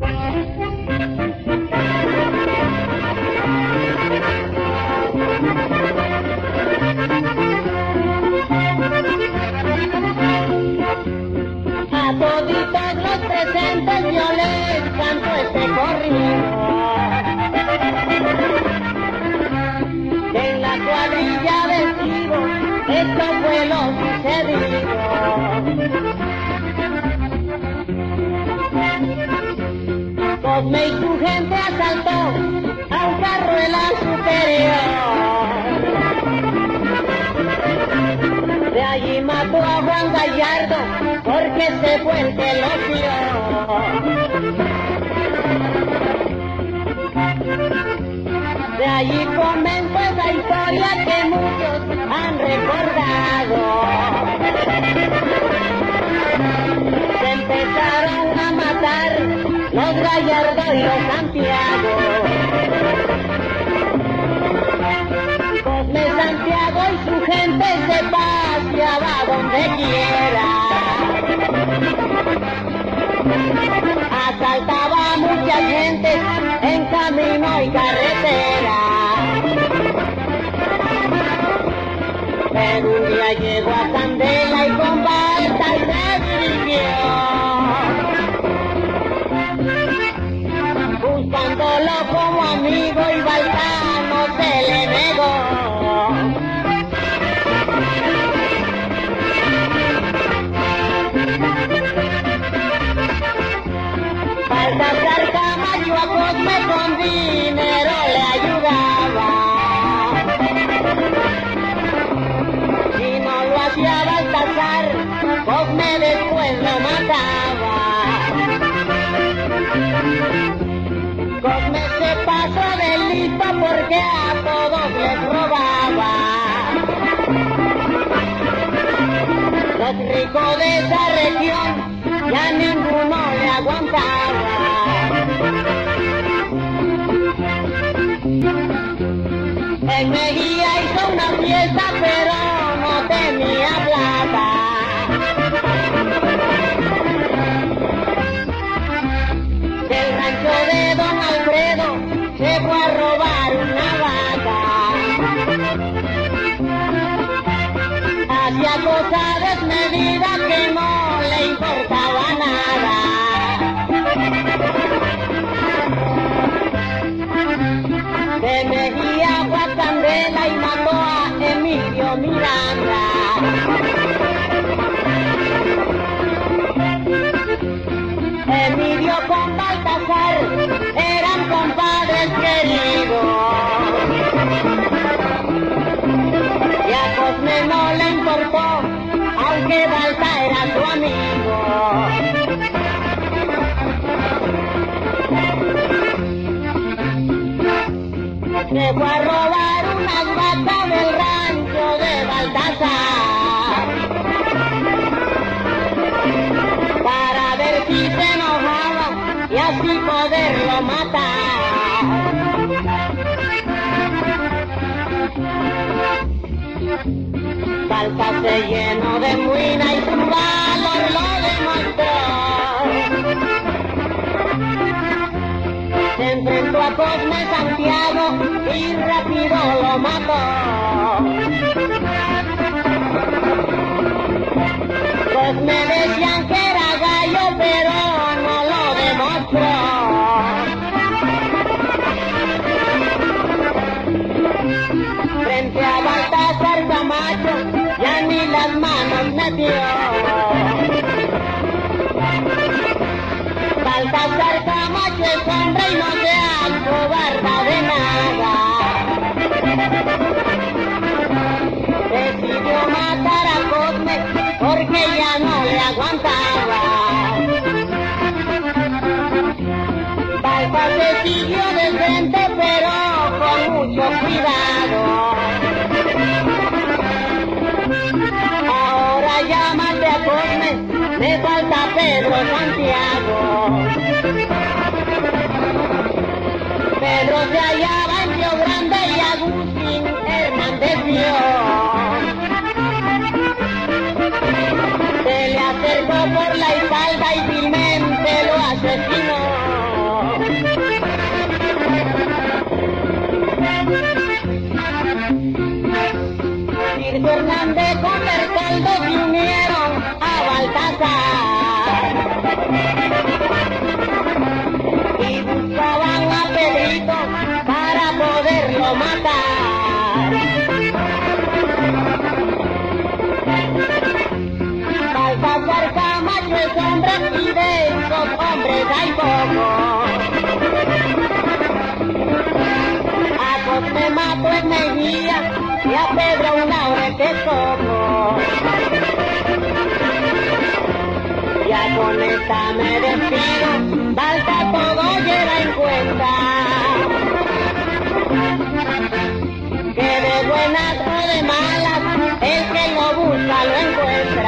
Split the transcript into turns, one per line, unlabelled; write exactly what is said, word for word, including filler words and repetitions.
A toditos los presentes yo les canto este corrido, en la cuadrilla vestido, esto fue lo sucedido. Cosme y su gente asaltó a un carro en la superior. De allí mató a Juan Gallardo porque se fue el que lo vio. De allí comenzó esa historia que muchos han recordado. Se empezaron a matar los Gallardo y los Santiago. Cosme Santiago y su gente se paseaba donde quiera. Asaltaba a mucha gente en camino y carretera. Pero un día llegó a Candela y con Balta y desvivió, buscándolo como amigo y Balta no se le negó. Baltasar Camacho a Cosme con dinero le ayudaba. Si no lo hacía Baltasar, Cosme después lo mataba. Cosme se pasó de listo porque a todos les robaba. Los ricos de esa región ya ninguno le aguantaba. En Mejía hizo una fiesta pero no tenía plata. Del rancho de don Alfredo se fue a robar una vaca. Hacía cosa desmedida que no le importaba nada. De Mejía fue a Candela y mató a Emilio Miranda. Emilio con Baltasar eran compadres queridos. Y a Cosme no le importó, aunque Balta era su amigo. Se fue a robar unas vacas del rancho de Baltasar para ver si se enojaba y así poderlo matar. Balta se llenó de muina y su valor lo demostró. Se enfrentó a Cosme Santiago y rápido lo mató. Cosme decían que era gallo, pero no lo demostró. Frente a Baltasar Camacho ya ni las manos metió. Baltasar Camacho es hombre y no se acobarda de nada. Decidió matar a Cosme porque ya no le aguantaba. Balta se siguió de frente pero con mucho cuidado. Ahora llámate a Cosme, me falta Pedro Santiago. Pedro se hallaba en Río Grande y Agustín Hernández vio. Se le acercó por la espalda y vilmente lo asesinó. Baltasar. Y buscaban a Pedrito para poderlo matar. Baltasar Camacho es hombre y de esos hombres hay pocos. A José Mato en Mejía y a Pedro un laurel de coco. Ya con esta me despido, Balta todo lleva en cuenta. Que de buenas o de malas, el que lo busca lo encuentra.